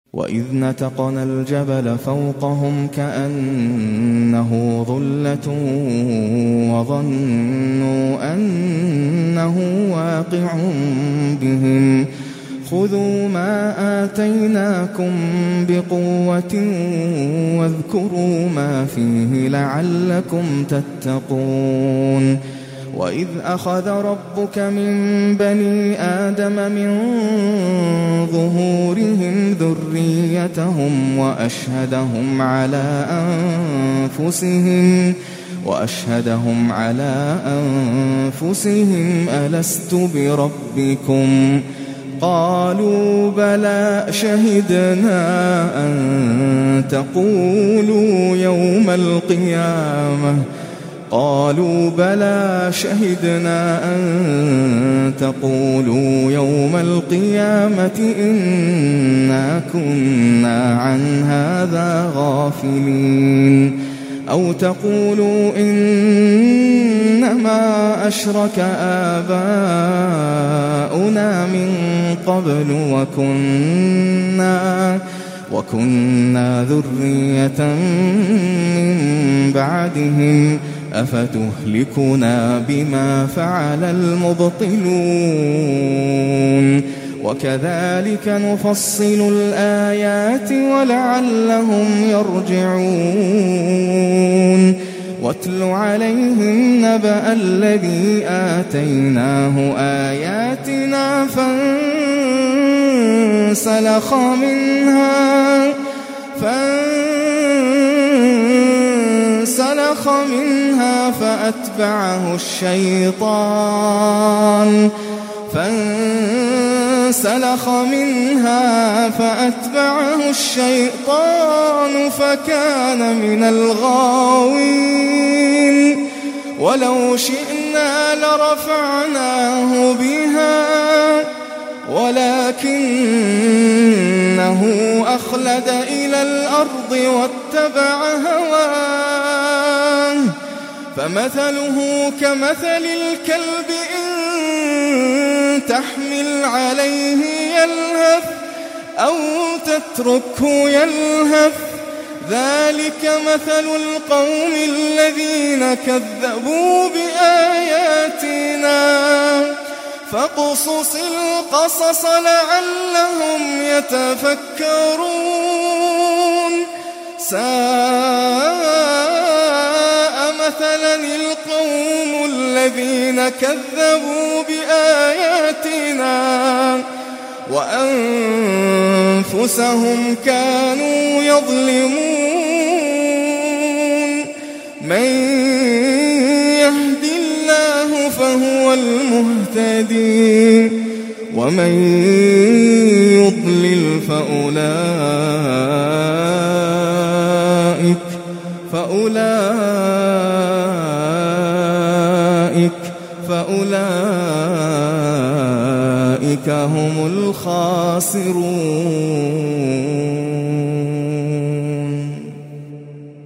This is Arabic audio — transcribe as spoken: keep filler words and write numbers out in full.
وإذ نتقنا الجبل فوقهم كأنه ظلة وظنوا أنه واقع بهم خذوا ما آتيناكم بقوة واذكروا ما فيه لعلكم تتقون وإذ أخذ ربك من بني آدم من ظهورهم ذريتهم وأشهدهم على أنفسهم وأشهدهم على أنفسهم ألست بربكم قالوا بلى شهدنا أن تقولوا يوم القيامة قالوا بلى شهدنا أن تقولوا يوم القيامة إنا كنا عن هذا غافلين أو تقولوا إنما أشرك آباؤنا من قبل وكنا وكنا ذرية من بعدهم أفتهلكنا بما فعل المبطلون وكذلك نفصل الآيات ولعلهم يرجعون واتل عليهم نبأ الذي آتيناه آياتنا فانسلخ منها فانسلخ منها فأتبعه الشيطان فانسلخ منها فأتبعه الشيطان فكان من الغاوين ولو شئنا لرفعناه بها ولكنه أخلد إلى الأرض واتبع هواه فمثله كمثل الكلب إن تحمل عليه يلهث أو تتركه يلهث ذلك مثل القوم الذين كذبوا بآياتنا فاقصص القصص لعلهم يتفكرون ساء مثلا القوم الذين كذبوا بآياتنا وأنفسهم كانوا يظلمون من يهد الله فهو المهتدي ومن يضلل فأولئك فأولئك فأولئك هم الخاسرون.